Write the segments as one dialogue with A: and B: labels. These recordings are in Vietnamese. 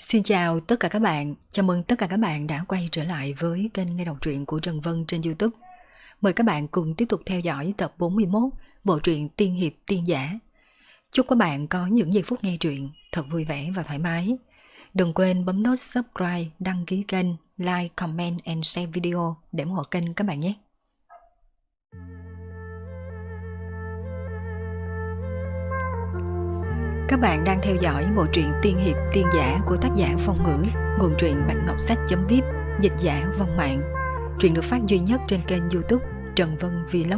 A: Xin chào tất cả các bạn, chào mừng tất cả các bạn đã quay trở lại với kênh nghe đọc truyện của Trần Vân trên YouTube. Mời các bạn cùng tiếp tục theo dõi tập 41 bộ truyện Tiên Hiệp Tiên Giả. Chúc các bạn có những giây phút nghe truyện thật vui vẻ và thoải mái. Đừng quên bấm nút subscribe, đăng ký kênh, like, comment and share video để ủng hộ kênh các bạn nhé. Các bạn đang theo dõi bộ truyện Tiên Hiệp Tiên Giả của tác giả Phong Ngữ, nguồn truyện Bạch Ngọc Sách.vip, dịch giả Vong Mạng. Truyện được phát duy nhất trên kênh YouTube Trần Vân Vlog.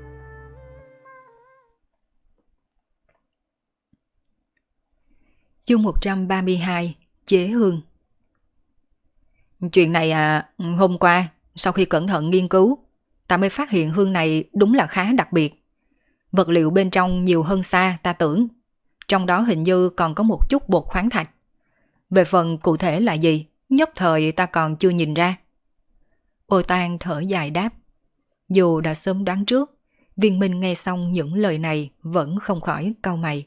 A: Chương 132, Chế Hương. Chuyện này hôm qua, sau khi cẩn thận nghiên cứu, ta mới phát hiện hương này đúng là khá đặc biệt. Vật liệu bên trong nhiều hơn xa ta tưởng. Trong đó hình như còn có một chút bột khoáng thạch. Về phần cụ thể là gì, nhất thời ta còn chưa nhìn ra. Ô Tan thở dài đáp. Dù đã sớm đoán trước, Viên Minh nghe xong những lời này vẫn không khỏi cau mày.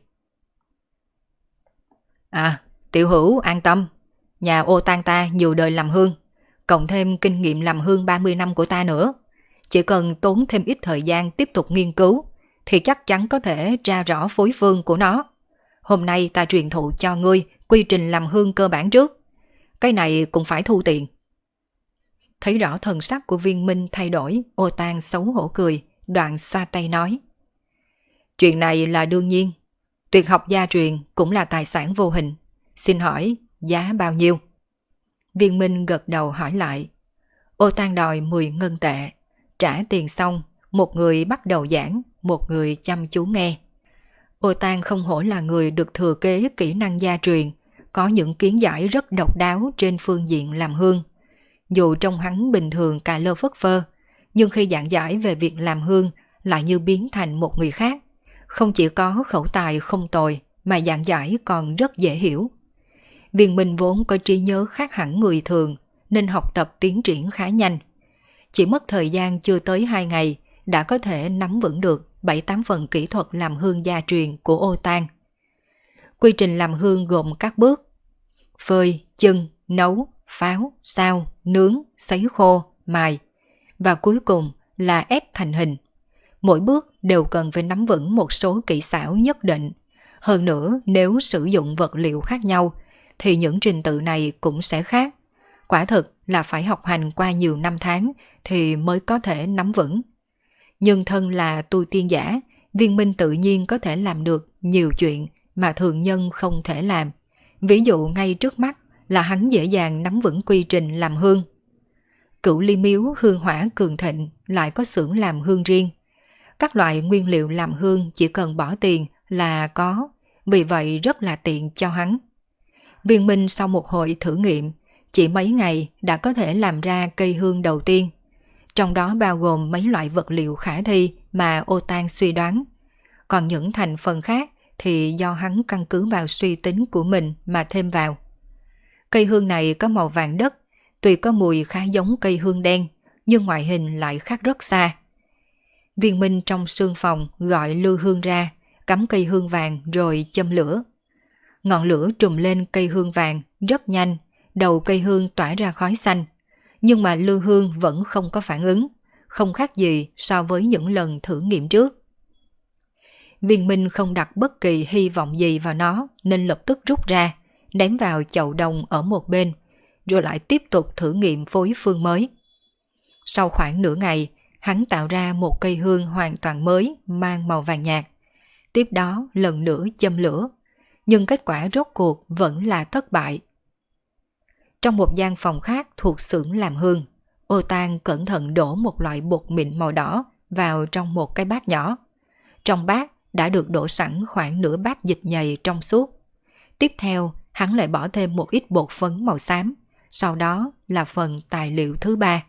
A: Tiểu Hữu an tâm. Nhà Ô Tan ta nhiều đời làm hương, cộng thêm kinh nghiệm làm hương 30 năm của ta nữa. Chỉ cần tốn thêm ít thời gian tiếp tục nghiên cứu, thì chắc chắn có thể tra rõ phối phương của nó. Hôm nay ta truyền thụ cho ngươi quy trình làm hương cơ bản trước. Cái này cũng phải thu tiền. Thấy rõ thần sắc của Viên Minh thay đổi, Ô Tan xấu hổ cười, đoạn xoa tay nói. Chuyện này là đương nhiên. Tuyệt học gia truyền cũng là tài sản vô hình. Xin hỏi, giá bao nhiêu? Viên Minh gật đầu hỏi lại. Ô Tan đòi 10 ngân tệ. Trả tiền xong, một người bắt đầu giảng, một người chăm chú nghe. Ô Tan không hổ là người được thừa kế kỹ năng gia truyền, có những kiến giải rất độc đáo trên phương diện làm hương. Dù trông hắn bình thường cà lơ phất phơ, nhưng khi giảng giải về việc làm hương lại như biến thành một người khác. Không chỉ có khẩu tài không tồi, mà giảng giải còn rất dễ hiểu. Viên Minh vốn có trí nhớ khác hẳn người thường, nên học tập tiến triển khá nhanh. Chỉ mất thời gian chưa tới 2 ngày, đã có thể nắm vững được 7-8 phần kỹ thuật làm hương gia truyền của Ô Tan. Quy trình làm hương gồm các bước: phơi, chưng, nấu, pháo, xao, nướng, sấy khô, mài, và cuối cùng là ép thành hình. Mỗi bước đều cần phải nắm vững một số kỹ xảo nhất định. Hơn nữa, nếu sử dụng vật liệu khác nhau, thì những trình tự này cũng sẽ khác. Quả thực là phải học hành qua nhiều năm tháng thì mới có thể nắm vững. Nhưng thân là tu tiên giả, Viên Minh tự nhiên có thể làm được nhiều chuyện mà thường nhân không thể làm. Ví dụ ngay trước mắt là hắn dễ dàng nắm vững quy trình làm hương. Cửu Ly Miếu hương hỏa cường thịnh lại có xưởng làm hương riêng. Các loại nguyên liệu làm hương chỉ cần bỏ tiền là có, vì vậy rất là tiện cho hắn. Viên Minh sau một hồi thử nghiệm, chỉ mấy ngày đã có thể làm ra cây hương đầu tiên. Trong đó bao gồm mấy loại vật liệu khả thi mà Ô Tan suy đoán. Còn những thành phần khác thì do hắn căn cứ vào suy tính của mình mà thêm vào. Cây hương này có màu vàng đất, tuy có mùi khá giống cây hương đen, nhưng ngoại hình lại khác rất xa. Viên Minh trong sương phòng gọi lư hương ra, cắm cây hương vàng rồi châm lửa. Ngọn lửa trùm lên cây hương vàng rất nhanh, đầu cây hương tỏa ra khói xanh. Nhưng mà lư hương vẫn không có phản ứng, không khác gì so với những lần thử nghiệm trước. Viên Minh không đặt bất kỳ hy vọng gì vào nó nên lập tức rút ra, ném vào chậu đồng ở một bên, rồi lại tiếp tục thử nghiệm phối phương mới. Sau khoảng nửa ngày, hắn tạo ra một cây hương hoàn toàn mới mang màu vàng nhạt. Tiếp đó lần nữa châm lửa, nhưng kết quả rốt cuộc vẫn là thất bại. Trong một gian phòng khác thuộc xưởng làm hương, Ô Tan cẩn thận đổ một loại bột mịn màu đỏ vào trong một cái bát nhỏ. Trong bát đã được đổ sẵn khoảng nửa bát dịch nhầy trong suốt. Tiếp theo, hắn lại bỏ thêm một ít bột phấn màu xám, sau đó là phần tài liệu thứ ba.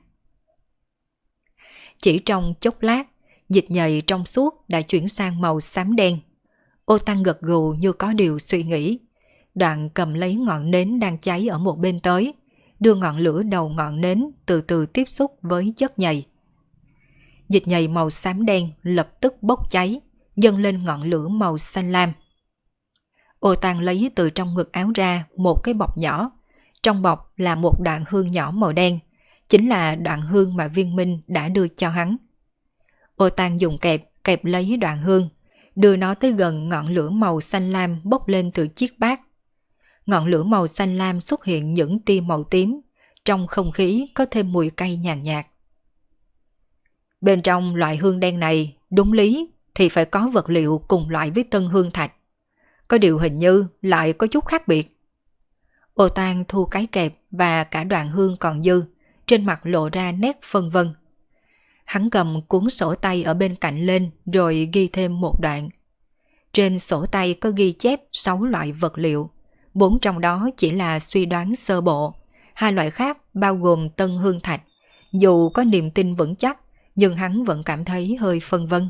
A: Chỉ trong chốc lát, dịch nhầy trong suốt đã chuyển sang màu xám đen. Ô Tan gật gù như có điều suy nghĩ. Đoạn cầm lấy ngọn nến đang cháy ở một bên tới, đưa ngọn lửa đầu ngọn nến từ từ tiếp xúc với chất nhầy. Dịch nhầy màu xám đen lập tức bốc cháy, dâng lên ngọn lửa màu xanh lam. Ô Tang lấy từ trong ngực áo ra một cái bọc nhỏ, Trong bọc là một đoạn hương nhỏ màu đen, chính là đoạn hương mà Viên Minh đã đưa cho hắn. Ô Tang dùng kẹp kẹp lấy đoạn hương, đưa nó tới gần ngọn lửa màu xanh lam bốc lên từ chiếc bát. Ngọn lửa màu xanh lam xuất hiện những tia màu tím, trong không khí có thêm mùi cay nhàn nhạt. Bên trong loại hương đen này, đúng lý thì phải có vật liệu cùng loại với tân hương thạch. Có điều hình như lại có chút khác biệt. Ô Tang thu cái kẹp và cả đoạn hương còn dư, trên mặt lộ ra nét phân vân. Hắn cầm cuốn sổ tay ở bên cạnh lên rồi ghi thêm một đoạn. Trên sổ tay có ghi chép 6 loại vật liệu, 4 trong đó chỉ là suy đoán sơ bộ, 2 loại khác bao gồm tân hương thạch. Dù có niềm tin vững chắc, nhưng hắn vẫn cảm thấy hơi phân vân.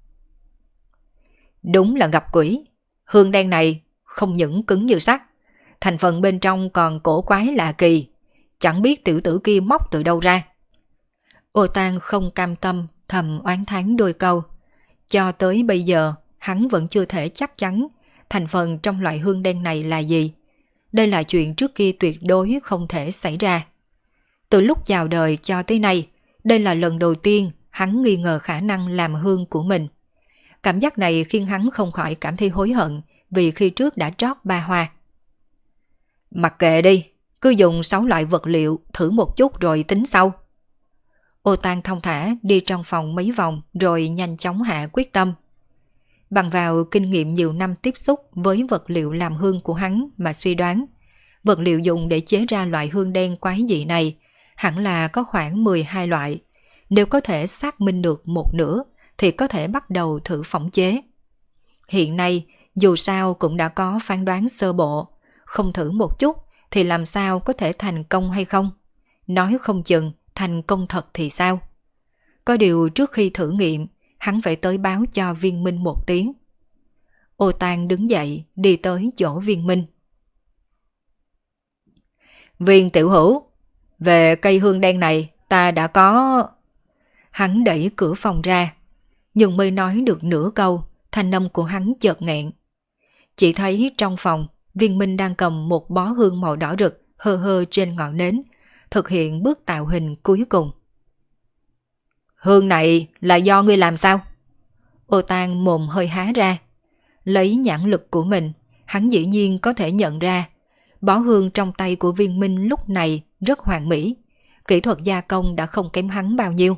A: Đúng là gặp quỷ, hương đen này không những cứng như sắt, thành phần bên trong còn cổ quái lạ kỳ, chẳng biết tiểu tử kia móc từ đâu ra. Ô Tang không cam tâm, thầm oán thán đôi câu. Cho tới bây giờ, hắn vẫn chưa thể chắc chắn thành phần trong loại hương đen này là gì. Đây là chuyện trước kia tuyệt đối không thể xảy ra. Từ lúc chào đời cho tới nay, đây là lần đầu tiên hắn nghi ngờ khả năng làm hương của mình. Cảm giác này khiến hắn không khỏi cảm thấy hối hận vì khi trước đã trót ba hoa. Mặc kệ đi, cứ dùng 6 loại vật liệu thử một chút rồi tính sau. Ô Tang thong thả đi trong phòng mấy vòng rồi nhanh chóng hạ quyết tâm. Bằng vào kinh nghiệm nhiều năm tiếp xúc với vật liệu làm hương của hắn mà suy đoán, vật liệu dùng để chế ra loại hương đen quái dị này hẳn là có khoảng 12 loại. Nếu có thể xác minh được một nửa thì có thể bắt đầu thử phỏng chế. Hiện nay dù sao cũng đã có phán đoán sơ bộ, không thử một chút thì làm sao có thể thành công hay không? Nói không chừng thành công thật thì sao? Có điều trước khi thử nghiệm, hắn phải tới báo cho Viên Minh một tiếng. Ô Tang đứng dậy đi tới chỗ Viên Minh. Viên tiểu hữu, về cây hương đen này ta đã có... Hắn đẩy cửa phòng ra, nhưng mới nói được nửa câu, thanh âm của hắn chợt nghẹn. Chỉ thấy trong phòng, Viên Minh đang cầm một bó hương màu đỏ rực hơ hơ trên ngọn nến, thực hiện bước tạo hình cuối cùng. Hương này là do ngươi làm sao? Ô Tang mồm hơi há ra. Lấy nhãn lực của mình, hắn dĩ nhiên có thể nhận ra bó hương trong tay của Viên Minh lúc này rất hoàn mỹ, kỹ thuật gia công đã không kém hắn bao nhiêu.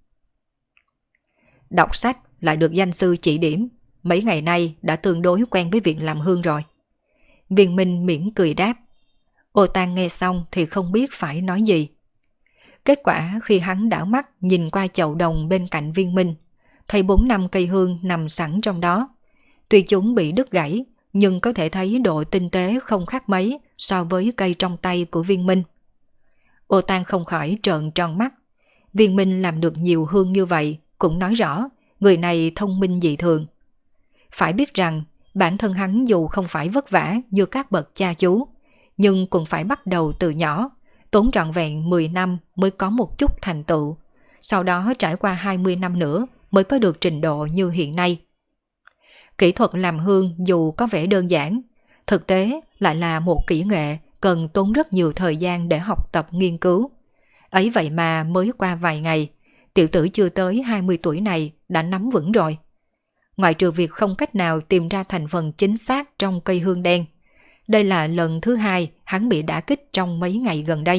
A: Đọc sách lại được danh sư chỉ điểm, mấy ngày nay đã tương đối quen với việc làm hương rồi. Viên Minh mỉm cười đáp. Ô Tang nghe xong thì không biết phải nói gì. Kết quả khi hắn đảo mắt nhìn qua chậu đồng bên cạnh Viên Minh, thấy 4-5 cây hương nằm sẵn trong đó. Tuy chúng bị đứt gãy, nhưng có thể thấy độ tinh tế không khác mấy so với cây trong tay của Viên Minh. Ô Tang không khỏi trợn tròn mắt. Viên Minh làm được nhiều hương như vậy cũng nói rõ người này thông minh dị thường. Phải biết rằng bản thân hắn dù không phải vất vả như các bậc cha chú, nhưng cũng phải bắt đầu từ nhỏ, tốn trọn vẹn 10 năm mới có một chút thành tựu, sau đó trải qua 20 năm nữa mới có được trình độ như hiện nay. Kỹ thuật làm hương dù có vẻ đơn giản, thực tế lại là một kỹ nghệ cần tốn rất nhiều thời gian để học tập nghiên cứu. Ấy vậy mà mới qua vài ngày, tiểu tử chưa tới 20 tuổi này đã nắm vững rồi. Ngoại trừ việc không cách nào tìm ra thành phần chính xác trong cây hương đen, đây là lần thứ 2 hắn bị đả kích trong mấy ngày gần đây.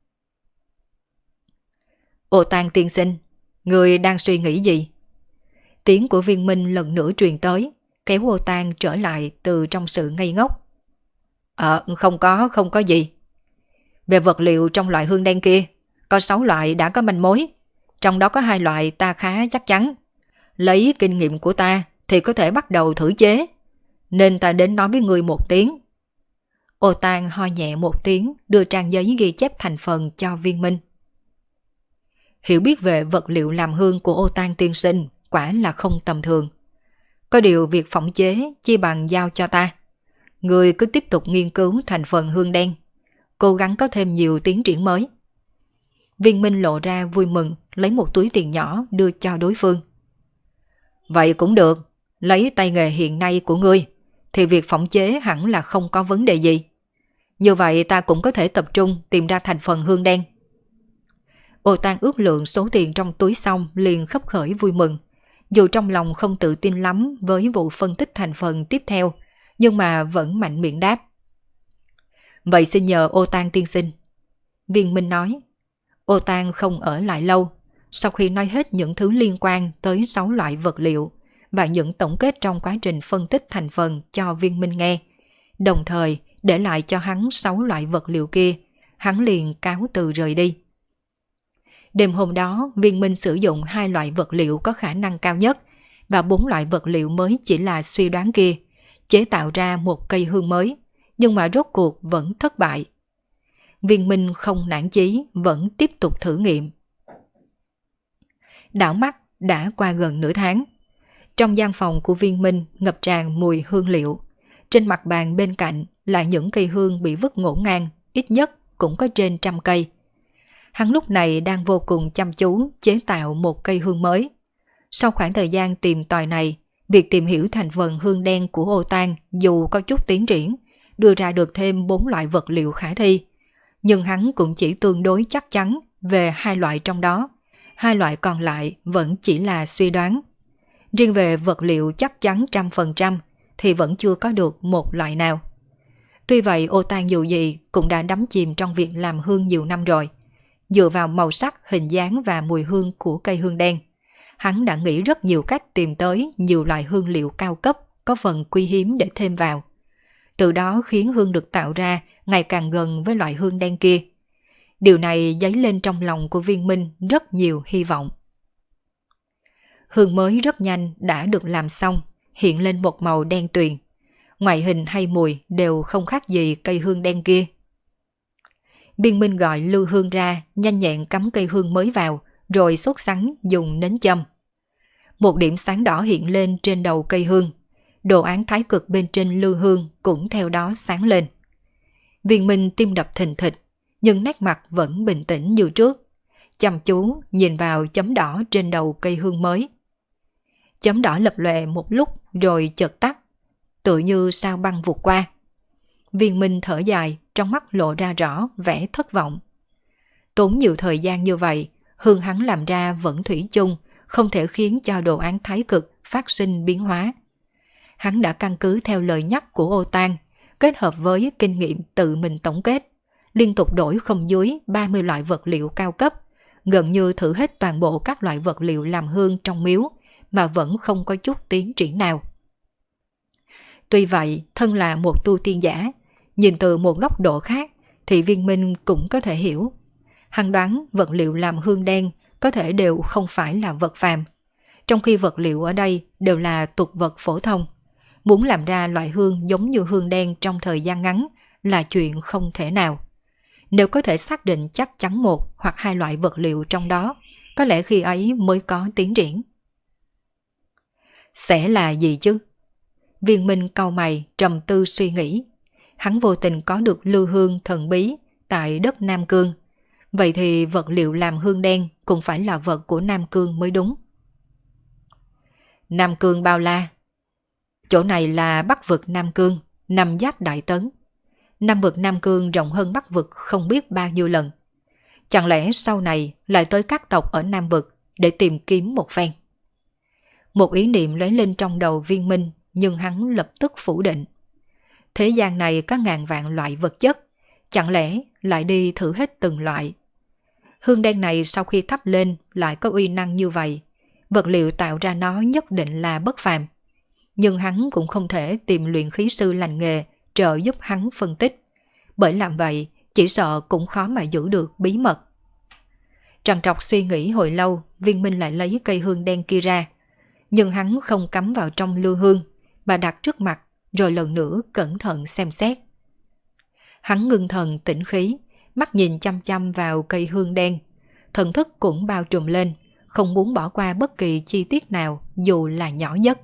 A: Ô Tang tiên sinh, người đang suy nghĩ gì? Tiếng của Viên Minh lần nữa truyền tới, kéo Ô Tang trở lại từ trong sự ngây ngốc. Không có gì. Về vật liệu trong loại hương đen kia, có 6 loại đã có manh mối, trong đó có 2 loại ta khá chắc chắn. Lấy kinh nghiệm của ta thì có thể bắt đầu thử chế, nên ta đến nói với người một tiếng. Ô Tang ho nhẹ một tiếng, đưa trang giấy ghi chép thành phần cho Viên Minh. Hiểu biết về vật liệu làm hương của Ô Tang tiên sinh quả là không tầm thường. Có điều việc phỏng chế chi bằng giao cho ta. Người cứ tiếp tục nghiên cứu thành phần hương đen, cố gắng có thêm nhiều tiến triển mới. Viên Minh lộ ra vui mừng, lấy một túi tiền nhỏ đưa cho đối phương. Vậy cũng được, lấy tay nghề hiện nay của ngươi thì việc phỏng chế hẳn là không có vấn đề gì. Như vậy ta cũng có thể tập trung tìm ra thành phần hương đen. Ô Tang ước lượng số tiền trong túi xong liền khấp khởi vui mừng. Dù trong lòng không tự tin lắm với vụ phân tích thành phần tiếp theo, nhưng mà vẫn mạnh miệng đáp. Vậy xin nhờ Ô Tang tiên sinh. Viên Minh nói. Ô Tang không ở lại lâu. Sau khi nói hết những thứ liên quan tới 6 loại vật liệu và những tổng kết trong quá trình phân tích thành phần cho Viên Minh nghe, đồng thời để lại cho hắn 6 loại vật liệu kia, hắn liền cáo từ rời đi. Đêm hôm đó, Viên Minh sử dụng 2 loại vật liệu có khả năng cao nhất và 4 loại vật liệu mới chỉ là suy đoán kia, chế tạo ra một cây hương mới, nhưng mà rốt cuộc vẫn thất bại. Viên Minh không nản chí, vẫn tiếp tục thử nghiệm. Đảo mắt đã qua gần nửa tháng. Trong gian phòng của Viên Minh ngập tràn mùi hương liệu. Trên mặt bàn bên cạnh là những cây hương bị vứt ngổn ngang, ít nhất cũng có trên 100 cây. Hắn lúc này đang vô cùng chăm chú chế tạo một cây hương mới. Sau khoảng thời gian tìm tòi này, việc tìm hiểu thành phần hương đen của Ô Tang dù có chút tiến triển, đưa ra được thêm 4 loại vật liệu khả thi, nhưng hắn cũng chỉ tương đối chắc chắn về 2 loại trong đó. 2 loại còn lại vẫn chỉ là suy đoán. Riêng về vật liệu chắc chắn 100% thì vẫn chưa có được một loại nào. Tuy vậy Ô Tang dù gì cũng đã đắm chìm trong việc làm hương nhiều năm rồi. Dựa vào màu sắc, hình dáng và mùi hương của cây hương đen, hắn đã nghĩ rất nhiều cách tìm tới nhiều loại hương liệu cao cấp có phần quý hiếm để thêm vào. Từ đó khiến hương được tạo ra ngày càng gần với loại hương đen kia. Điều này dấy lên trong lòng của Viên Minh rất nhiều hy vọng. Hương mới rất nhanh đã được làm xong, hiện lên một màu đen tuyền. Ngoại hình hay mùi đều không khác gì cây hương đen kia. Viên Minh gọi Lưu Hương ra, nhanh nhẹn cắm cây hương mới vào, rồi sốt sắng dùng nến châm. Một điểm sáng đỏ hiện lên trên đầu cây hương. Đồ án thái cực bên trên lưu hương cũng theo đó sáng lên. Viên Minh tim đập thình thịch, nhưng nét mặt vẫn bình tĩnh như trước, chăm chú nhìn vào chấm đỏ trên đầu cây hương mới. Chấm đỏ lập lòe một lúc rồi chợt tắt, tự như sao băng vụt qua. Viên Minh thở dài, trong mắt lộ ra rõ vẻ thất vọng. Tốn nhiều thời gian như vậy, hương hắn làm ra vẫn thủy chung, không thể khiến cho đồ án thái cực phát sinh biến hóa. Hắn đã căn cứ theo lời nhắc của Ô Tang, kết hợp với kinh nghiệm tự mình tổng kết, liên tục đổi không dưới 30 loại vật liệu cao cấp, gần như thử hết toàn bộ các loại vật liệu làm hương trong miếu mà vẫn không có chút tiến triển nào. Tuy vậy, thân là một tu tiên giả, nhìn từ một góc độ khác thì Viên Minh cũng có thể hiểu. Hắn đoán vật liệu làm hương đen có thể đều không phải là vật phàm, trong khi vật liệu ở đây đều là tục vật phổ thông. Muốn làm ra loại hương giống như hương đen trong thời gian ngắn là chuyện không thể nào. Nếu có thể xác định chắc chắn một hoặc 2 loại vật liệu trong đó, có lẽ khi ấy mới có tiến triển. Sẽ là gì chứ? Viên Minh cau mày trầm tư suy nghĩ. Hắn vô tình có được lưu hương thần bí tại đất Nam Cương. Vậy thì vật liệu làm hương đen cũng phải là vật của Nam Cương mới đúng. Nam Cương bao la. Chỗ này là Bắc vực Nam Cương, nằm giáp Đại Tấn. Nam vực Nam Cương rộng hơn Bắc vực không biết bao nhiêu lần. Chẳng lẽ sau này lại tới các tộc ở Nam vực để tìm kiếm một phen? Một ý niệm lóe lên trong đầu Viên Minh, nhưng hắn lập tức phủ định. Thế gian này có ngàn vạn loại vật chất, chẳng lẽ lại đi thử hết từng loại? Hương đen này sau khi thắp lên lại có uy năng như vậy, vật liệu tạo ra nó nhất định là bất phàm. Nhưng hắn cũng không thể tìm luyện khí sư lành nghề trợ giúp hắn phân tích, bởi làm vậy chỉ sợ cũng khó mà giữ được bí mật. Trằn trọc suy nghĩ hồi lâu, Viên Minh lại lấy cây hương đen kia ra, nhưng hắn không cắm vào trong lưu hương mà đặt trước mặt, rồi lần nữa cẩn thận xem xét. Hắn ngưng thần tĩnh khí, mắt nhìn chăm chăm vào cây hương đen, thần thức cũng bao trùm lên, không muốn bỏ qua bất kỳ chi tiết nào dù là nhỏ nhất.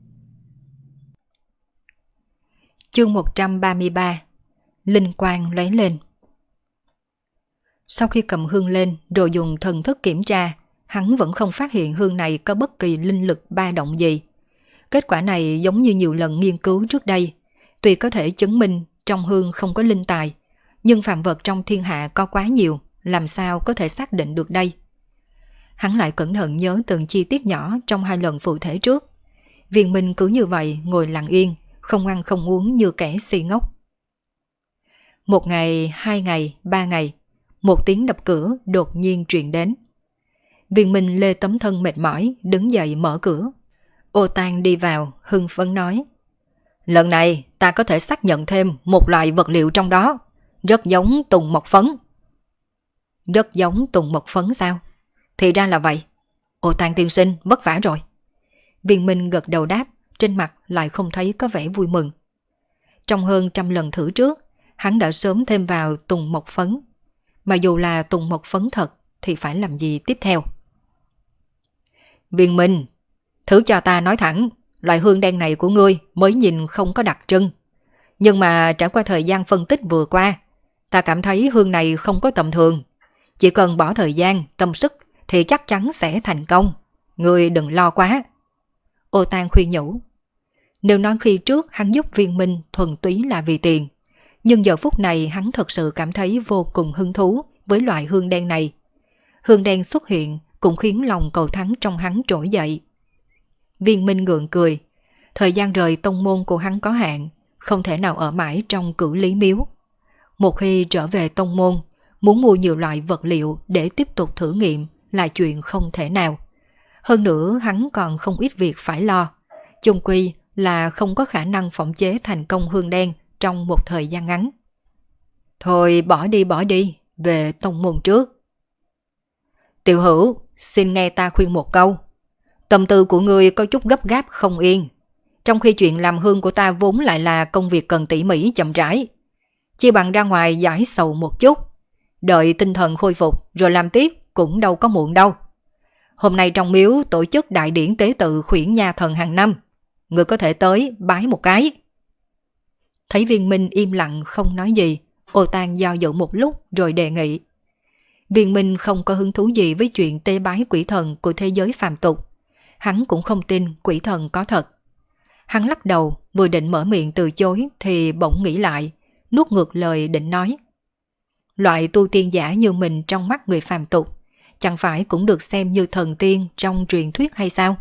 A: Chương 133. Linh quang lóe lên. Sau khi cầm hương lên rồi dùng thần thức kiểm tra, hắn vẫn không phát hiện hương này có bất kỳ linh lực ba động gì. Kết quả này giống như nhiều lần nghiên cứu trước đây. Tuy có thể chứng minh trong hương không có linh tài, Nhưng phàm vật trong thiên hạ có quá nhiều, làm sao có thể xác định được đây? Hắn lại cẩn thận nhớ từng chi tiết nhỏ trong 2 lần phụ thể trước. Viên Minh cứ như vậy ngồi lặng yên, không ăn không uống như kẻ si ngốc. 1 ngày, 2 ngày, 3 ngày, một tiếng đập cửa đột nhiên truyền đến. Viên Minh lê tấm thân mệt mỏi, đứng dậy mở cửa. Ô Tang đi vào, hưng phấn nói: lần này ta có thể xác nhận thêm một loại vật liệu trong đó, rất giống tùng mộc phấn. Rất giống tùng mộc phấn sao? Thì ra là vậy. Ô Tang tiên sinh vất vả rồi. Viên Minh gật đầu đáp, trên mặt lại không thấy có vẻ vui mừng. Trong hơn 100 lần thử trước, hắn đã sớm thêm vào tùng mộc phấn. Mà dù là tùng mộc phấn thật thì phải làm gì tiếp theo? Viên Minh, thử cho ta nói thẳng, loại hương đen này của ngươi mới nhìn không có đặc trưng. Nhưng mà trải qua thời gian phân tích vừa qua, ta cảm thấy hương này không có tầm thường. Chỉ cần bỏ thời gian, tâm sức thì chắc chắn sẽ thành công. Ngươi đừng lo quá. Ô Tang khuyên nhủ. Nếu nói khi trước hắn giúp Viên Minh thuần túy là vì tiền, nhưng giờ phút này hắn thật sự cảm thấy vô cùng hứng thú với loại hương đen này. Hương đen xuất hiện cũng khiến lòng cầu thắng trong hắn trỗi dậy. Viên Minh gượng cười. Thời gian rời tông môn của hắn có hạn, không thể nào ở mãi trong Cửu Lý Miếu. Một khi trở về tông môn, muốn mua nhiều loại vật liệu để tiếp tục thử nghiệm là chuyện không thể nào. Hơn nữa hắn còn không ít việc phải lo. Chung quy là không có khả năng phỏng chế thành công hương đen trong một thời gian ngắn. Thôi bỏ đi, về tông môn trước. Tiểu Hữu, xin nghe ta khuyên một câu. Tâm tư của ngươi có chút gấp gáp không yên, trong khi chuyện làm hương của ta vốn lại là công việc cần tỉ mỉ chậm rãi. Chỉ bằng ra ngoài giải sầu một chút, đợi tinh thần khôi phục rồi làm tiếp cũng đâu có muộn đâu. Hôm nay trong miếu tổ chức đại điển tế tự Khuyển Nha Thần hàng năm, ngươi có thể tới bái một cái. Thấy Viên Minh im lặng không nói gì, Ô Tang do dự một lúc rồi đề nghị. Viên Minh không có hứng thú gì với chuyện tế bái quỷ thần của thế giới phàm tục. Hắn cũng không tin quỷ thần có thật. Hắn lắc đầu, vừa định mở miệng từ chối thì bỗng nghĩ lại, nuốt ngược lời định nói. Loại tu tiên giả như mình trong mắt người phàm tục, chẳng phải cũng được xem như thần tiên trong truyền thuyết hay sao?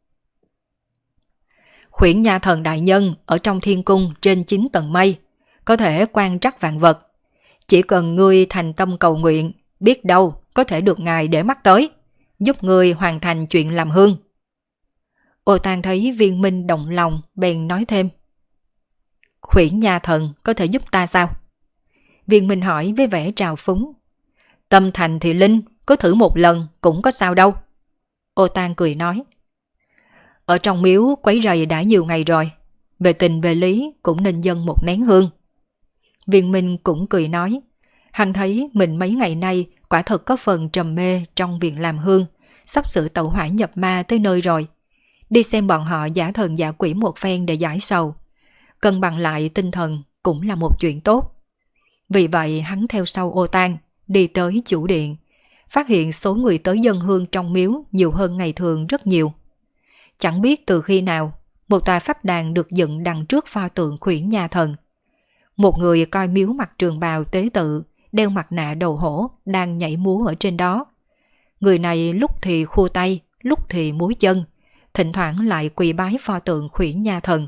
A: Khuyển Nha Thần đại nhân ở trong thiên cung trên 9 tầng mây, có thể quan trắc vạn vật. Chỉ cần ngươi thành tâm cầu nguyện, biết đâu có thể được ngài để mắt tới, giúp ngươi hoàn thành chuyện làm hương. Ô Tang thấy Viên Minh động lòng bèn nói thêm. Khuyển Nha Thần có thể giúp ta sao? Viên Minh hỏi với vẻ trào phúng. Tâm thành thì linh, cứ thử một lần cũng có sao đâu. Ô Tang cười nói. Ở trong miếu quấy rầy đã nhiều ngày rồi, về tình về lý cũng nên dâng một nén hương. Viên Minh cũng cười nói. Hắn thấy mình mấy ngày nay quả thật có phần trầm mê trong việc làm hương, sắp sửa tẩu hỏa nhập ma tới nơi rồi. Đi xem bọn họ giả thần giả quỷ một phen để giải sầu, cân bằng lại tinh thần cũng là một chuyện tốt. Vì vậy hắn theo sau Ô Tang đi tới chủ điện, phát hiện số người tới dâng hương trong miếu nhiều hơn ngày thường rất nhiều. Chẳng biết từ khi nào, một tòa pháp đàn được dựng đằng trước pho tượng Khuyển Nha Thần. Một người coi miếu mặc trường bào tế tự, đeo mặt nạ đầu hổ, đang nhảy múa ở trên đó. Người này lúc thì khua tay, lúc thì múa chân, thỉnh thoảng lại quỳ bái pho tượng Khuyển Nha Thần.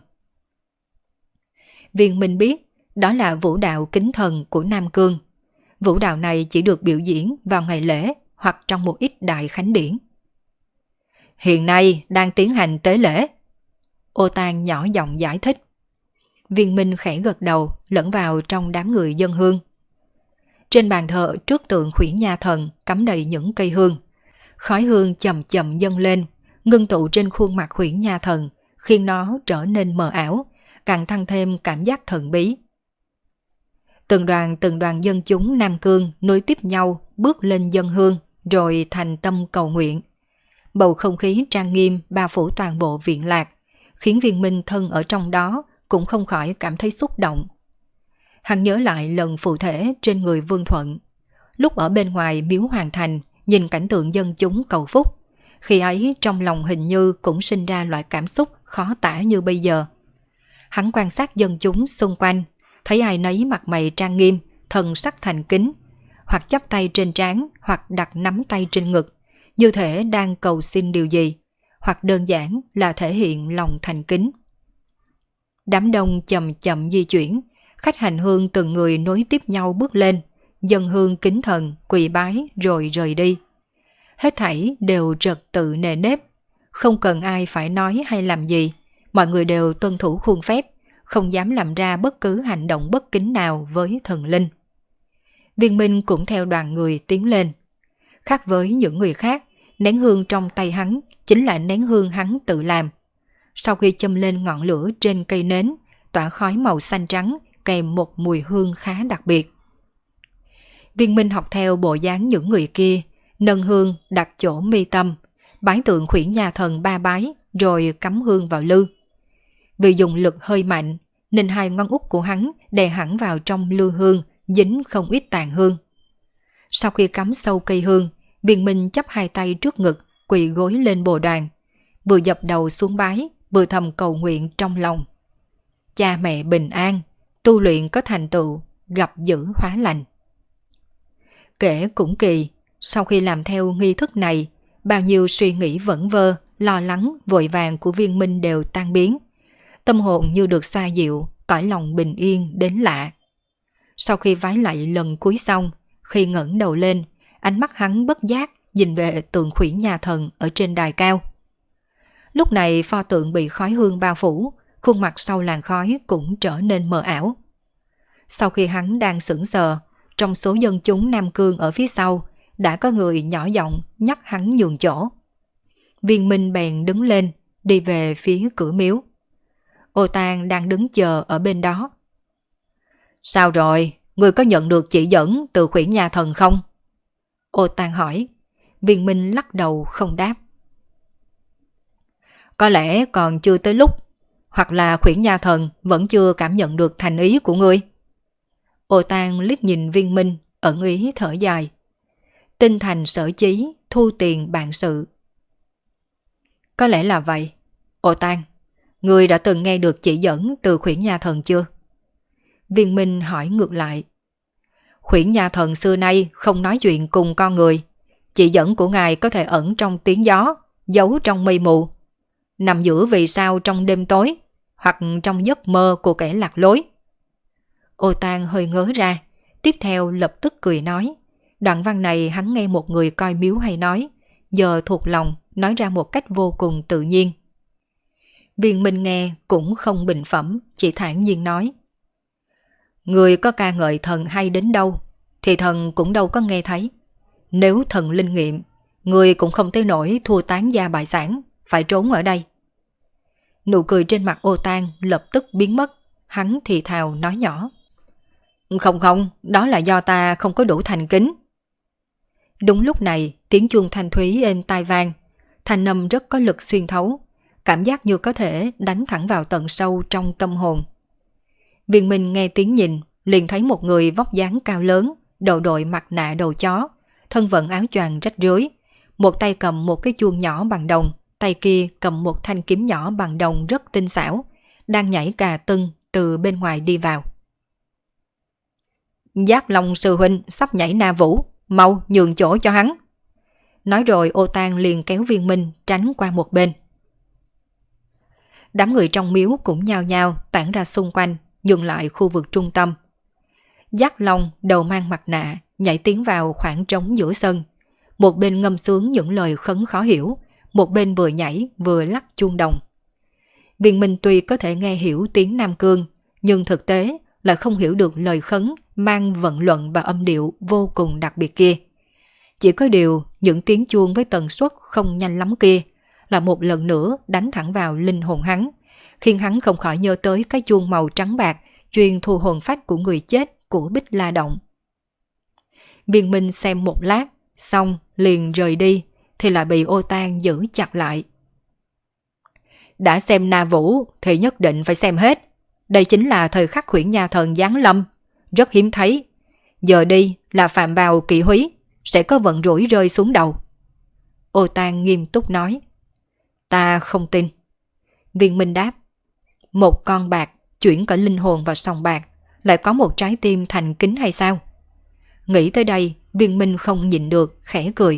A: Viên Minh biết đó là vũ đạo kính thần của Nam Cương. Vũ đạo này chỉ được biểu diễn vào ngày lễ hoặc trong một ít đại khánh điển. Hiện nay đang tiến hành tế lễ. Ô Tang nhỏ giọng giải thích. Viên Minh khẽ gật đầu lẫn vào trong đám người dân hương. Trên bàn thờ trước tượng Khuyển Nha Thần cắm đầy những cây hương. Khói hương chậm chậm dâng lên, ngưng tụ trên khuôn mặt Khuyển Nha Thần, khiến nó trở nên mờ ảo, càng tăng thêm cảm giác thần bí. Từng đoàn dân chúng Nam Cương nối tiếp nhau bước lên dân hương rồi thành tâm cầu nguyện. Bầu không khí trang nghiêm bao phủ toàn bộ viện lạc, khiến Viên Minh thân ở trong đó cũng không khỏi cảm thấy xúc động. Hắn nhớ lại lần phụ thể trên người Vương Thuận, lúc ở bên ngoài miếu Hoàng Thành nhìn cảnh tượng dân chúng cầu phúc, khi ấy trong lòng hình như cũng sinh ra loại cảm xúc khó tả như bây giờ. Hắn quan sát dân chúng xung quanh, thấy ai nấy mặt mày trang nghiêm, thần sắc thành kính, hoặc chắp tay trên trán, hoặc đặt nắm tay trên ngực, như thể đang cầu xin điều gì, hoặc đơn giản là thể hiện lòng thành kính. Đám đông chậm chậm di chuyển, khách hành hương từng người nối tiếp nhau bước lên, dâng hương kính thần, quỳ bái rồi rời đi. Hết thảy đều trật tự nề nếp, không cần ai phải nói hay làm gì, mọi người đều tuân thủ khuôn phép, không dám làm ra bất cứ hành động bất kính nào với thần linh. Viên Minh cũng theo đoàn người tiến lên. Khác với những người khác, nén hương trong tay hắn chính là nén hương hắn tự làm. Sau khi châm lên ngọn lửa trên cây nến, tỏa khói màu xanh trắng kèm một mùi hương khá đặc biệt. Viên Minh học theo bộ dáng những người kia, nâng hương đặt chỗ mi tâm, bái tượng Khuyển Nha Thần 3 bái rồi cắm hương vào lư. Vì dùng lực hơi mạnh nên 2 ngón út của hắn đè hẳn vào trong lư hương, dính không ít tàn hương. Sau khi cắm sâu cây hương, Viên Minh chắp 2 tay trước ngực, quỳ gối lên bồ đoàn, vừa dập đầu xuống bái, vừa thầm cầu nguyện trong lòng. Cha mẹ bình an, tu luyện có thành tựu, gặp dữ hóa lành. Kể cũng kỳ, sau khi làm theo nghi thức này, bao nhiêu suy nghĩ vẩn vơ, lo lắng, vội vàng của Viên Minh đều tan biến. Tâm hồn như được xoa dịu, cõi lòng bình yên đến lạ. Sau khi vái lạy lần cuối xong, khi ngẩng đầu lên, ánh mắt hắn bất giác nhìn về tượng Khuyển Nha Thần ở trên đài cao. Lúc này pho tượng bị khói hương bao phủ, khuôn mặt sau làn khói cũng trở nên mờ ảo. Sau khi hắn đang sững sờ, trong số dân chúng Nam Cương ở phía sau, đã có người nhỏ giọng nhắc hắn nhường chỗ. Viên Minh bèn đứng lên, đi về phía cửa miếu. Ô Tang đang đứng chờ ở bên đó. Sao rồi, người có nhận được chỉ dẫn từ Khuyển Nha Thần không? Ô Tang hỏi. Viên Minh lắc đầu không đáp. Có lẽ còn chưa tới lúc, hoặc là Khuyển Nha Thần vẫn chưa cảm nhận được thành ý của ngươi. Ô Tang liếc nhìn Viên Minh, ẩn ý thở dài. Tinh thành sở chí, thu tiền bạn sự. Có lẽ là vậy. Ô Tang, ngươi đã từng nghe được chỉ dẫn từ Khuyển Nha Thần chưa? Viên Minh hỏi ngược lại. Khuyển Nha Thần xưa nay không nói chuyện cùng con người. Chỉ dẫn của ngài có thể ẩn trong tiếng gió, giấu trong mây mù, nằm giữa vì sao trong đêm tối, hoặc trong giấc mơ của kẻ lạc lối. Ô Tang hơi ngớ ra, tiếp theo lập tức cười nói. Đoạn văn này hắn nghe một người coi miếu hay nói, giờ thuộc lòng nói ra một cách vô cùng tự nhiên. Viên Minh nghe cũng không bình phẩm, chỉ thản nhiên nói. Người có ca ngợi thần hay đến đâu, thì thần cũng đâu có nghe thấy. Nếu thần linh nghiệm, người cũng không tới nỗi thua tán gia bại sản, phải trốn ở đây. Nụ cười trên mặt Ô Tang lập tức biến mất, hắn thì thào nói nhỏ. Không, đó là do ta không có đủ thành kính. Đúng lúc này, tiếng chuông thanh thúy êm tai vang, thanh âm rất có lực xuyên thấu, cảm giác như có thể đánh thẳng vào tận sâu trong tâm hồn. Viên Minh nghe tiếng nhìn, liền thấy một người vóc dáng cao lớn, đầu đội mặt nạ đầu chó, thân vận áo choàng rách rưới, một tay cầm một cái chuông nhỏ bằng đồng, tay kia cầm một thanh kiếm nhỏ bằng đồng rất tinh xảo, đang nhảy cà tưng từ bên ngoài đi vào. Giác Long sư huynh sắp nhảy Na Vũ, mau nhường chỗ cho hắn. Nói rồi Ô Tang liền kéo Viên Minh tránh qua một bên. Đám người trong miếu cũng nhao nhao tản ra xung quanh, dừng lại khu vực trung tâm. Giác Long đầu mang mặt nạ nhảy tiến vào khoảng trống giữa sân, một bên ngâm sướng những lời khấn khó hiểu, một bên vừa nhảy vừa lắc chuông đồng. Viên Minh tuy có thể nghe hiểu tiếng Nam Cương, nhưng thực tế lại không hiểu được lời khấn mang vận luận và âm điệu vô cùng đặc biệt kia. Chỉ có điều những tiếng chuông với tần suất không nhanh lắm kia là một lần nữa đánh thẳng vào linh hồn hắn, khiến hắn không khỏi nhớ tới cái chuông màu trắng bạc chuyên thu hồn phách của người chết của Bích La Động. Viên Minh xem một lát, xong liền rời đi, thì lại bị Ô Tang giữ chặt lại. Đã xem Na Vũ thì nhất định phải xem hết. Đây chính là thời khắc Khuyển Nha Thần giáng lâm, rất hiếm thấy. Giờ đi là phạm vào kỵ húy, sẽ có vận rủi rơi xuống đầu. Ô Tang nghiêm túc nói. Ta không tin. Viên Minh đáp. Một con bạc chuyển cả linh hồn vào sòng bạc, lại có một trái tim thành kính hay sao? Nghĩ tới đây, Viên Minh không nhịn được, khẽ cười.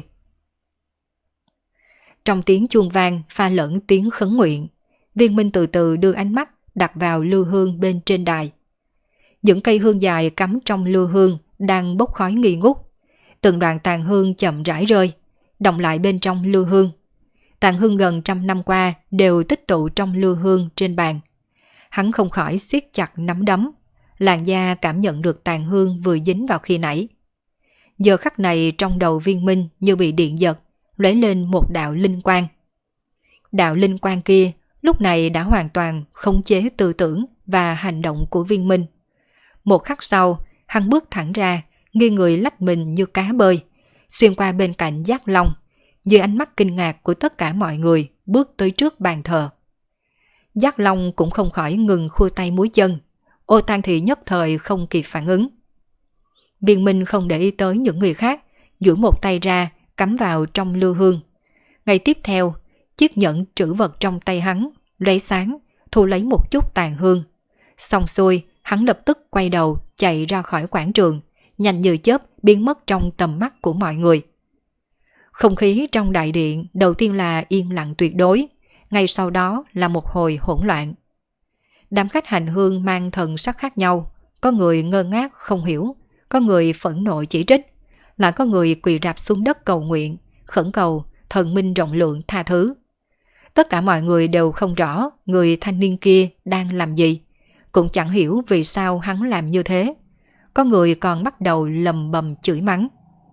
A: Trong tiếng chuông vang pha lẫn tiếng khấn nguyện, Viên Minh từ từ đưa ánh mắt đặt vào lư hương bên trên đài. Những cây hương dài cắm trong lư hương đang bốc khói nghi ngút. Từng đoạn tàn hương chậm rãi rơi, đọng lại bên trong lư hương. Tàn hương gần 100 năm qua đều tích tụ trong lư hương trên bàn. Hắn không khỏi siết chặt nắm đấm, làn da cảm nhận được tàn hương vừa dính vào khi nãy. Giờ khắc này trong đầu Viên Minh như bị điện giật, lóe lên một đạo linh quang. Đạo linh quang kia lúc này đã hoàn toàn khống chế tư tưởng và hành động của Viên Minh. Một khắc sau, hắn bước thẳng ra, nghiêng người lách mình như cá bơi, xuyên qua bên cạnh Giác Long, dưới ánh mắt kinh ngạc của tất cả mọi người, bước tới trước bàn thờ. Giác Long cũng không khỏi ngừng khua tay múa chân, Ô Tang thì nhất thời không kịp phản ứng. Viên Minh không để ý tới những người khác, duỗi một tay ra, cắm vào trong lư hương. Ngay tiếp theo, chiếc nhẫn trữ vật trong tay hắn lóe sáng, thu lấy một chút tàn hương. Xong xuôi, hắn lập tức quay đầu chạy ra khỏi quảng trường, nhanh như chớp biến mất trong tầm mắt của mọi người. Không khí trong đại điện đầu tiên là yên lặng tuyệt đối, ngay sau đó là một hồi hỗn loạn. Đám khách hành hương mang thần sắc khác nhau, có người ngơ ngác không hiểu, có người phẫn nộ chỉ trích, lại có người quỳ rạp xuống đất cầu nguyện, khẩn cầu thần minh rộng lượng tha thứ. Tất cả mọi người đều không rõ người thanh niên kia đang làm gì, cũng chẳng hiểu vì sao hắn làm như thế. Có người còn bắt đầu lầm bầm chửi mắng.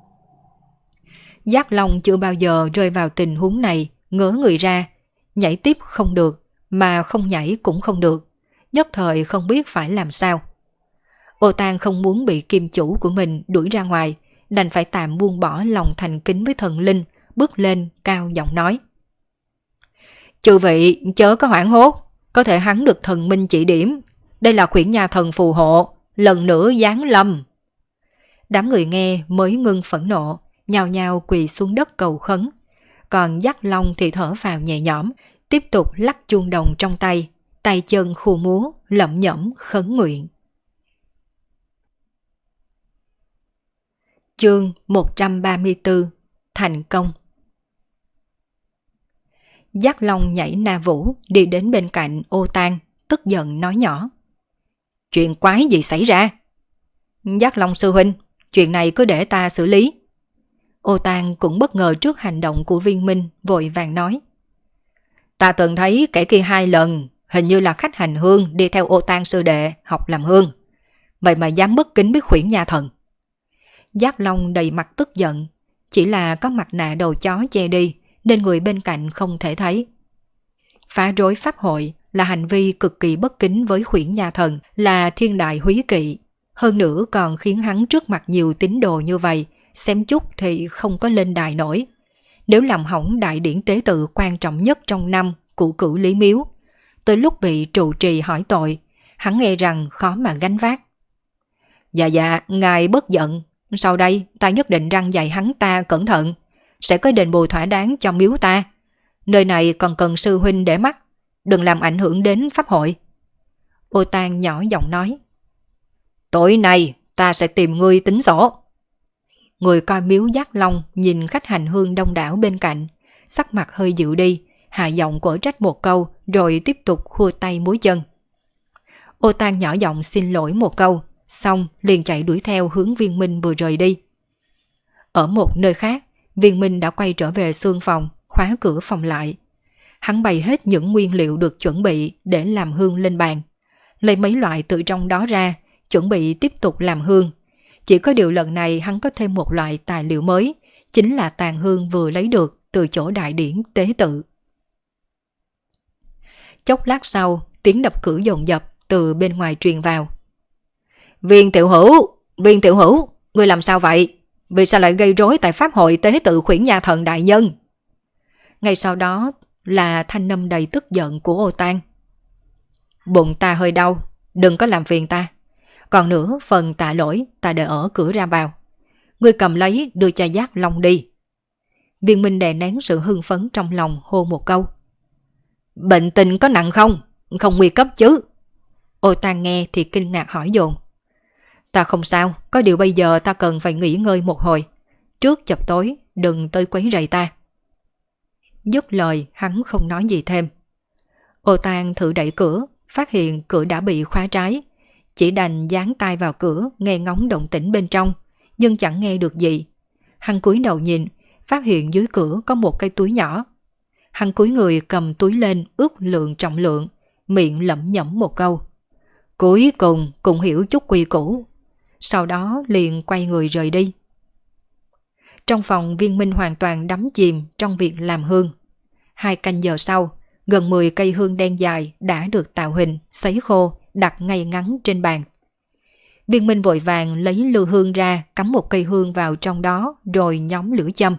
A: Giác Long chưa bao giờ rơi vào tình huống này, ngớ người ra, nhảy tiếp không được, mà không nhảy cũng không được, nhất thời không biết phải làm sao. Ô Tang không muốn bị kim chủ của mình đuổi ra ngoài, đành phải tạm buông bỏ lòng thành kính với thần linh, bước lên cao giọng nói. Chư vị chớ có hoảng hốt, có thể hắn được thần minh chỉ điểm, đây là khuyển nha thần phù hộ, lần nữa giáng lâm. Đám người nghe mới ngưng phẫn nộ, nhao nhao quỳ xuống đất cầu khấn. Còn Giác Long thì thở phào nhẹ nhõm, tiếp tục lắc chuông đồng trong tay, tay chân khu múa, lẩm nhẩm khấn nguyện. Chương 134 Thành công. Giác Long nhảy na vũ đi đến bên cạnh Ô Tang, tức giận nói nhỏ. Chuyện quái gì xảy ra? Giác Long sư huynh, chuyện này cứ để ta xử lý. Ô Tang cũng bất ngờ trước hành động của Viên Minh, vội vàng nói. Ta từng thấy kẻ kia 2 lần, hình như là khách hành hương đi theo Ô Tang sư đệ học làm hương. Vậy mà dám bất kính với khuyển nha thần. Giác Long đầy mặt tức giận, chỉ là có mặt nạ đầu chó che đi nên người bên cạnh không thể thấy. Phá rối pháp hội là hành vi cực kỳ bất kính với khuyển nha thần, là thiên đại húy kỵ. Hơn nữa còn khiến hắn trước mặt nhiều tín đồ như vậy, xem chút thì không có lên đài nổi. Nếu làm hỏng đại điển tế tự quan trọng nhất trong năm của Cửu Lý Miếu, tới lúc bị trụ trì hỏi tội, hắn nghe rằng khó mà gánh vác. Dạ, ngài bất giận, sau đây ta nhất định răn dạy hắn ta cẩn thận, sẽ có đền bù thỏa đáng cho miếu ta. Nơi này còn cần sư huynh để mắt, đừng làm ảnh hưởng đến pháp hội. Ô Tang nhỏ giọng nói. Tối nay ta sẽ tìm ngươi tính sổ. Người coi miếu Giác Long nhìn khách hành hương đông đảo bên cạnh, sắc mặt hơi dịu đi, hạ giọng quở trách một câu rồi tiếp tục khua tay múa chân. Ô Tang nhỏ giọng xin lỗi một câu, xong liền chạy đuổi theo hướng Viên Minh vừa rời đi. Ở một nơi khác, Viên Minh đã quay trở về xương phòng, khóa cửa phòng lại. Hắn bày hết những nguyên liệu được chuẩn bị để làm hương lên bàn, lấy mấy loại từ trong đó ra, chuẩn bị tiếp tục làm hương. Chỉ có điều lần này hắn có thêm một loại tài liệu mới, chính là tàn hương vừa lấy được từ chỗ đại điển tế tự. Chốc lát sau, tiếng đập cửa dồn dập từ bên ngoài truyền vào. Viên tiểu hữu, ngươi làm sao vậy? Vì sao lại gây rối tại pháp hội tế tự khuyển nha thần đại nhân? Ngay sau đó là thanh âm đầy tức giận của Ô Tang. Bụng ta hơi đau, đừng có làm phiền ta. Còn nữa, phần tạ lỗi ta để ở cửa ra vào. Ngươi cầm lấy đưa cho Giác Long đi. Viên Minh đè nén sự hưng phấn trong lòng hô một câu. Bệnh tình có nặng không? Không nguy cấp chứ? Ô Tang nghe thì kinh ngạc hỏi dồn. Ta không sao, có điều bây giờ ta cần phải nghỉ ngơi một hồi. Trước chập tối, đừng tới quấy rầy ta. Dứt lời, hắn không nói gì thêm. Ô Tang thử đẩy cửa, phát hiện cửa đã bị khóa trái. Chỉ đành dán tay vào cửa, nghe ngóng động tĩnh bên trong, nhưng chẳng nghe được gì. Hắn cúi đầu nhìn, phát hiện dưới cửa có một cái túi nhỏ. Hắn cúi người cầm túi lên ước lượng trọng lượng, miệng lẩm nhẩm một câu. Cuối cùng cũng hiểu chút quy củ. Sau đó liền quay người rời đi. Trong phòng, Viên Minh hoàn toàn đắm chìm trong việc làm hương. 2 canh giờ sau, gần 10 cây hương đen dài đã được tạo hình, sấy khô, đặt ngay ngắn trên bàn. Viên Minh vội vàng lấy lư hương ra, cắm một cây hương vào trong đó rồi nhóm lửa châm.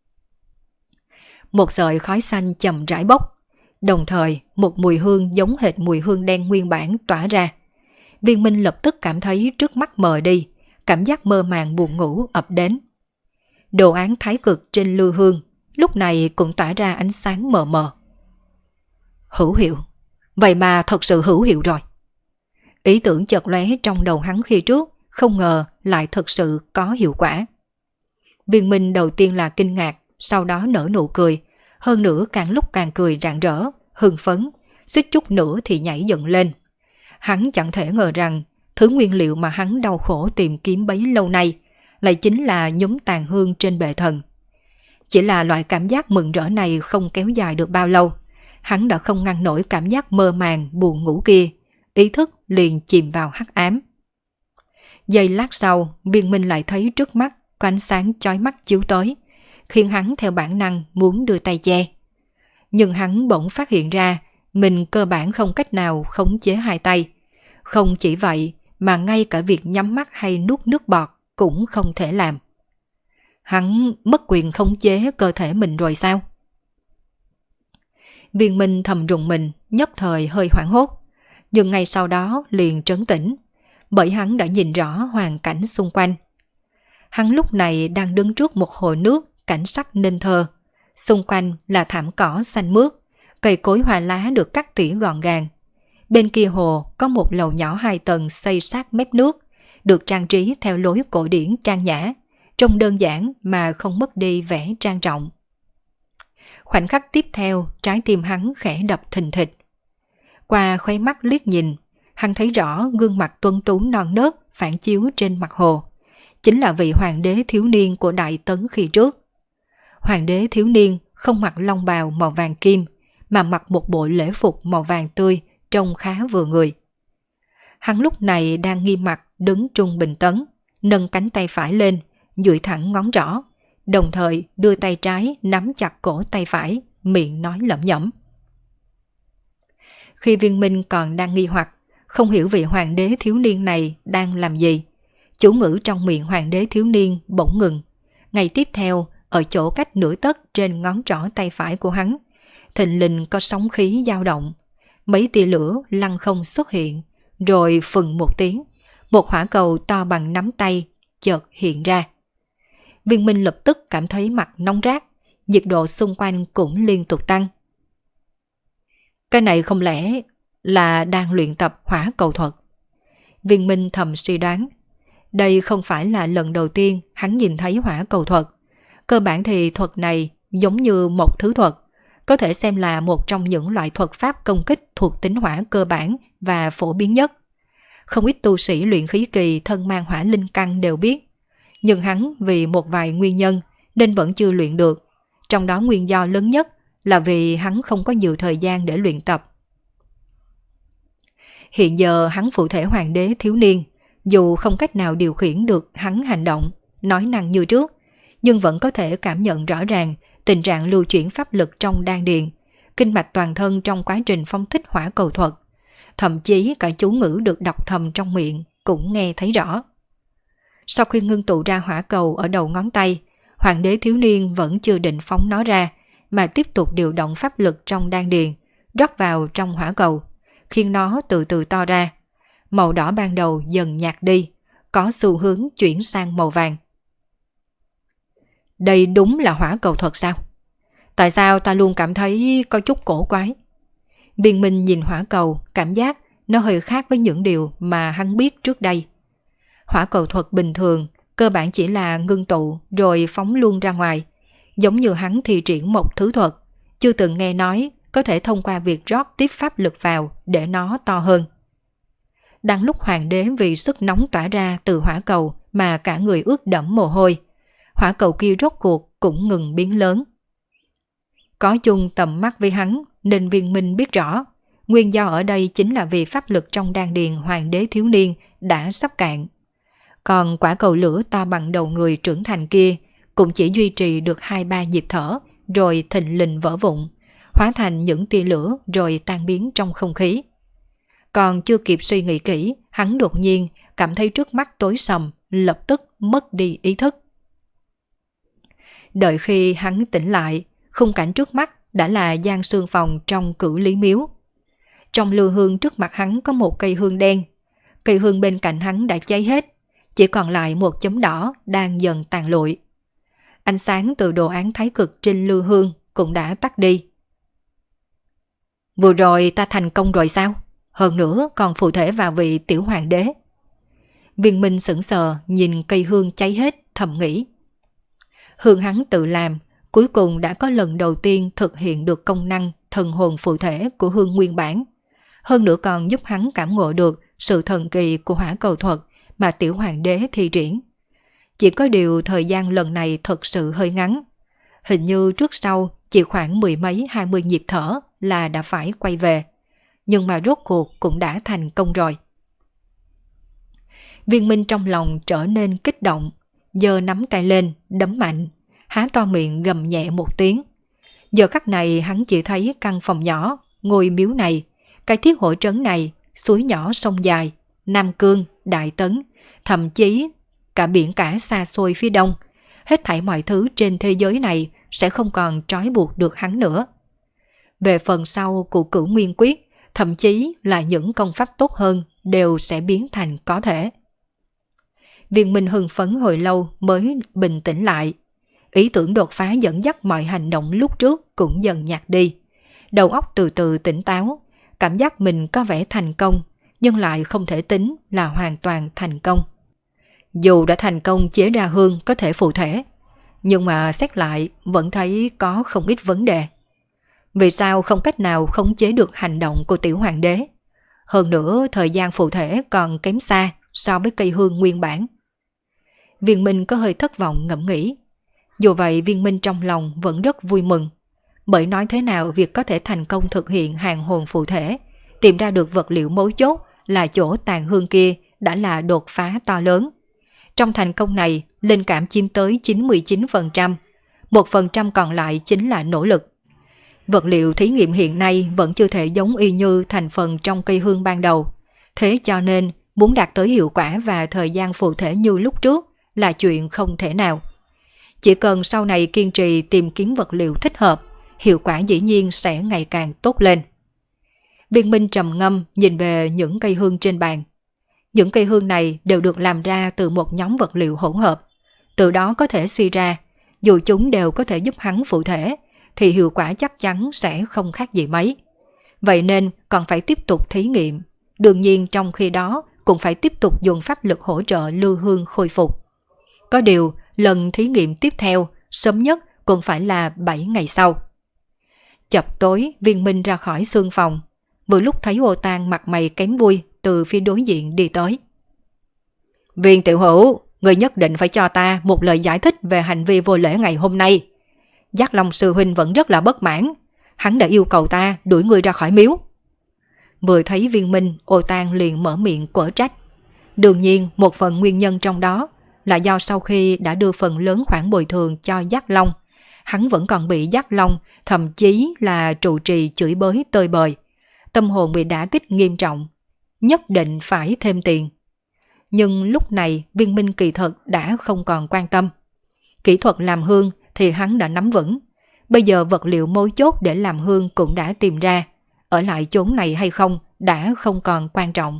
A: Một sợi khói xanh chậm rãi bốc, đồng thời một mùi hương giống hệt mùi hương đen nguyên bản tỏa ra. Viên Minh lập tức cảm thấy trước mắt mờ đi, cảm giác mơ màng buồn ngủ ập đến. Đồ án thái cực trên lư hương lúc này cũng tỏa ra ánh sáng mờ mờ. Hữu hiệu, vậy mà thật sự hữu hiệu rồi. Ý tưởng chợt lóe trong đầu hắn khi trước, không ngờ lại thật sự có hiệu quả. Viên Minh đầu tiên là kinh ngạc, sau đó nở nụ cười, hơn nữa càng lúc càng cười rạng rỡ, hưng phấn, suýt chút nữa thì nhảy dựng lên. Hắn chẳng thể ngờ rằng thứ nguyên liệu mà hắn đau khổ tìm kiếm bấy lâu nay lại chính là nhúm tàn hương trên bệ thần. Chỉ là loại cảm giác mừng rỡ này không kéo dài được bao lâu, hắn đã không ngăn nổi cảm giác mơ màng buồn ngủ kia, ý thức liền chìm vào hắc ám. Giây lát sau, Viên Minh lại thấy trước mắt có ánh sáng chói mắt chiếu tới, khiến hắn theo bản năng muốn đưa tay che. Nhưng hắn bỗng phát hiện ra mình cơ bản không cách nào khống chế 2 tay. Không chỉ vậy mà ngay cả việc nhắm mắt hay nuốt nước bọt cũng không thể làm. Hắn mất quyền khống chế cơ thể mình rồi sao? Viên Minh thầm rùng mình, nhất thời hơi hoảng hốt, nhưng ngay sau đó liền trấn tĩnh, bởi hắn đã nhìn rõ hoàn cảnh xung quanh. Hắn lúc này đang đứng trước một hồ nước cảnh sắc nên thơ, xung quanh là thảm cỏ xanh mướt, cây cối hoa lá được cắt tỉa gọn gàng. Bên kia hồ có một lầu nhỏ 2 tầng xây sát mép nước, được trang trí theo lối cổ điển trang nhã, trông đơn giản mà không mất đi vẻ trang trọng. Khoảnh khắc tiếp theo, trái tim hắn khẽ đập thình thịch. Qua khóe mắt liếc nhìn, hắn thấy rõ gương mặt tuấn tú non nớt phản chiếu trên mặt hồ, chính là vị hoàng đế thiếu niên của Đại Tấn khi trước. Hoàng đế thiếu niên không mặc long bào màu vàng kim, mà mặc một bộ lễ phục màu vàng tươi, trông khá vừa người. Hắn lúc này đang nghiêm mặt đứng trung bình tấn, nâng cánh tay phải lên, duỗi thẳng ngón trỏ, đồng thời đưa tay trái nắm chặt cổ tay phải, miệng nói lẩm nhẩm. Khi Viên Minh còn đang nghi hoặc, không hiểu vị hoàng đế thiếu niên này đang làm gì, chủ ngữ trong miệng hoàng đế thiếu niên bỗng ngừng. Ngay tiếp theo, ở chỗ cách nửa tấc trên ngón trỏ tay phải của hắn, thình lình có sóng khí dao động, mấy tia lửa lăng không xuất hiện, rồi phừng một tiếng, một hỏa cầu to bằng nắm tay chợt hiện ra. Viên Minh lập tức cảm thấy mặt nóng rát, nhiệt độ xung quanh cũng liên tục tăng. Cái này không lẽ là đang luyện tập hỏa cầu thuật? Viên Minh thầm suy đoán. Đây không phải là lần đầu tiên hắn nhìn thấy hỏa cầu thuật. Cơ bản thì thuật này giống như một thứ thuật, có thể xem là một trong những loại thuật pháp công kích thuộc tính hỏa cơ bản và phổ biến nhất. Không ít tu sĩ luyện khí kỳ thân mang hỏa linh căn đều biết, nhưng hắn vì một vài nguyên nhân nên vẫn chưa luyện được. Trong đó nguyên do lớn nhất là vì hắn không có nhiều thời gian để luyện tập. Hiện giờ hắn phụ thể hoàng đế thiếu niên, dù không cách nào điều khiển được hắn hành động, nói năng như trước, nhưng vẫn có thể cảm nhận rõ ràng tình trạng lưu chuyển pháp lực trong đan điền, kinh mạch toàn thân trong quá trình phóng thích hỏa cầu thuật. Thậm chí cả chú ngữ được đọc thầm trong miệng cũng nghe thấy rõ. Sau khi ngưng tụ ra hỏa cầu ở đầu ngón tay, hoàng đế thiếu niên vẫn chưa định phóng nó ra, mà tiếp tục điều động pháp lực trong đan điền, rót vào trong hỏa cầu, khiến nó từ từ to ra. Màu đỏ ban đầu dần nhạt đi, có xu hướng chuyển sang màu vàng. Đây đúng là hỏa cầu thuật sao? Tại sao ta luôn cảm thấy có chút cổ quái? Viên Minh nhìn hỏa cầu, cảm giác nó hơi khác với những điều mà hắn biết trước đây. Hỏa cầu thuật bình thường, cơ bản chỉ là ngưng tụ rồi phóng luôn ra ngoài. Giống như hắn thi triển một thứ thuật, chưa từng nghe nói có thể thông qua việc rót tiếp pháp lực vào để nó to hơn. Đang lúc hoàng đế vì sức nóng tỏa ra từ hỏa cầu mà cả người ướt đẫm mồ hôi, hỏa cầu kia rốt cuộc cũng ngừng biến lớn. Có chung tầm mắt với hắn nên Viên Minh biết rõ, nguyên do ở đây chính là vì pháp lực trong đan điền hoàng đế thiếu niên đã sắp cạn. Còn quả cầu lửa to bằng đầu người trưởng thành kia cũng chỉ duy trì được 2-3 nhịp thở rồi thình lình vỡ vụn, hóa thành những tia lửa rồi tan biến trong không khí. Còn chưa kịp suy nghĩ kỹ, hắn đột nhiên cảm thấy trước mắt tối sầm, lập tức mất đi ý thức. Đợi khi hắn tỉnh lại, khung cảnh trước mắt đã là gian xương phòng trong Cửu Lý Miếu. Trong lư hương trước mặt hắn có một cây hương đen. Cây hương bên cạnh hắn đã cháy hết, chỉ còn lại một chấm đỏ đang dần tàn lụi. Ánh sáng từ đồ án thái cực trên lư hương cũng đã tắt đi. Vừa rồi ta thành công rồi sao? Hơn nữa còn phụ thể vào vị tiểu hoàng đế. Viên Minh sững sờ nhìn cây hương cháy hết, thầm nghĩ. Hương hắn tự làm, cuối cùng đã có lần đầu tiên thực hiện được công năng thần hồn phụ thể của hương nguyên bản. Hơn nữa còn giúp hắn cảm ngộ được sự thần kỳ của hỏa cầu thuật mà tiểu hoàng đế thi triển. Chỉ có điều thời gian lần này thật sự hơi ngắn. Hình như trước sau chỉ khoảng 10 mấy 20 nhịp thở là đã phải quay về. Nhưng mà rốt cuộc cũng đã thành công rồi. Viên Minh trong lòng trở nên kích động, giơ nắm tay lên, đấm mạnh, há to miệng gầm nhẹ một tiếng. Giờ khắc này hắn chỉ thấy căn phòng nhỏ, ngôi miếu này, cái thiết hội trấn này, suối nhỏ sông dài, Nam Cương, Đại Tấn, thậm chí cả biển cả xa xôi phía đông. Hết thảy mọi thứ trên thế giới này sẽ không còn trói buộc được hắn nữa. Về phần sau của Cửu Nguyên Quyết, thậm chí là những công pháp tốt hơn đều sẽ biến thành có thể. Viên Minh hưng phấn hồi lâu mới bình tĩnh lại. Ý tưởng đột phá dẫn dắt mọi hành động lúc trước cũng dần nhạt đi. Đầu óc từ từ tỉnh táo, cảm giác mình có vẻ thành công, nhưng lại không thể tính là hoàn toàn thành công. Dù đã thành công chế ra hương có thể phụ thể, nhưng mà xét lại vẫn thấy có không ít vấn đề. Vì sao không cách nào khống chế được hành động của tiểu hoàng đế? Hơn nữa thời gian phụ thể còn kém xa so với cây hương nguyên bản. Viên Minh có hơi thất vọng ngẫm nghĩ. Dù vậy Viên Minh trong lòng vẫn rất vui mừng. Bởi nói thế nào việc có thể thành công thực hiện hàng hồn phụ thể, tìm ra được vật liệu mấu chốt là chỗ tàn hương kia đã là đột phá to lớn. Trong thành công này, linh cảm chiếm tới 99%, 1% còn lại chính là nỗ lực. Vật liệu thí nghiệm hiện nay vẫn chưa thể giống y như thành phần trong cây hương ban đầu. Thế cho nên, muốn đạt tới hiệu quả và thời gian phụ thể như lúc trước là chuyện không thể nào. Chỉ cần sau này kiên trì tìm kiếm vật liệu thích hợp, hiệu quả dĩ nhiên sẽ ngày càng tốt lên. Viên Minh trầm ngâm nhìn về những cây hương trên bàn. Những cây hương này đều được làm ra từ một nhóm vật liệu hỗn hợp. Từ đó có thể suy ra, dù chúng đều có thể giúp hắn phụ thể, thì hiệu quả chắc chắn sẽ không khác gì mấy. Vậy nên còn phải tiếp tục thí nghiệm. Đương nhiên trong khi đó cũng phải tiếp tục dùng pháp lực hỗ trợ lưu hương khôi phục. Có điều, lần thí nghiệm tiếp theo, sớm nhất cũng phải là 7 ngày sau. Chập tối, Viên Minh ra khỏi xương phòng. Vừa lúc thấy Ô Tang mặt mày kém vui từ phía đối diện đi tới. Viên tiểu hữu, người nhất định phải cho ta một lời giải thích về hành vi vô lễ ngày hôm nay. Giác Long sư huynh vẫn rất là bất mãn. Hắn đã yêu cầu ta đuổi người ra khỏi miếu. Vừa thấy Viên Minh, Ô Tang liền mở miệng quở trách. Đương nhiên một phần nguyên nhân trong đó là do sau khi đã đưa phần lớn khoản bồi thường cho Giác Long, hắn vẫn còn bị Giác Long thậm chí là trụ trì chửi bới tơi bời. Tâm hồn bị đả kích nghiêm trọng, nhất định phải thêm tiền. Nhưng lúc này Viên Minh kỳ thực đã không còn quan tâm. Kỹ thuật làm hương thì hắn đã nắm vững. Bây giờ vật liệu mấu chốt để làm hương cũng đã tìm ra. Ở lại chốn này hay không đã không còn quan trọng.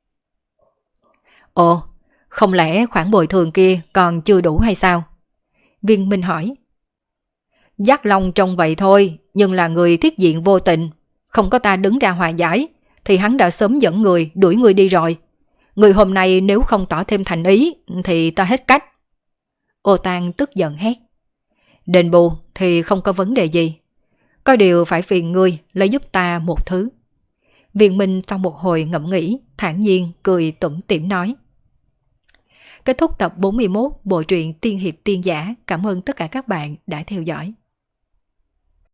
A: Ồ, không lẽ khoản bồi thường kia còn chưa đủ hay sao? Viên Minh hỏi. Giác Long trông vậy thôi, nhưng là người thiết diện vô tình. Không có ta đứng ra hòa giải, thì hắn đã sớm dẫn người đuổi người đi rồi. Người hôm nay nếu không tỏ thêm thành ý thì ta hết cách. Ô Tang tức giận hét. Đền bù thì không có vấn đề gì. Có điều phải phiền ngươi lấy giúp ta một thứ. Viên Minh trong một hồi ngẫm nghĩ, thản nhiên cười tủm tỉm nói. Kết thúc tập 41 bộ truyện Tiên hiệp tiên giả. Cảm ơn tất cả các bạn đã theo dõi.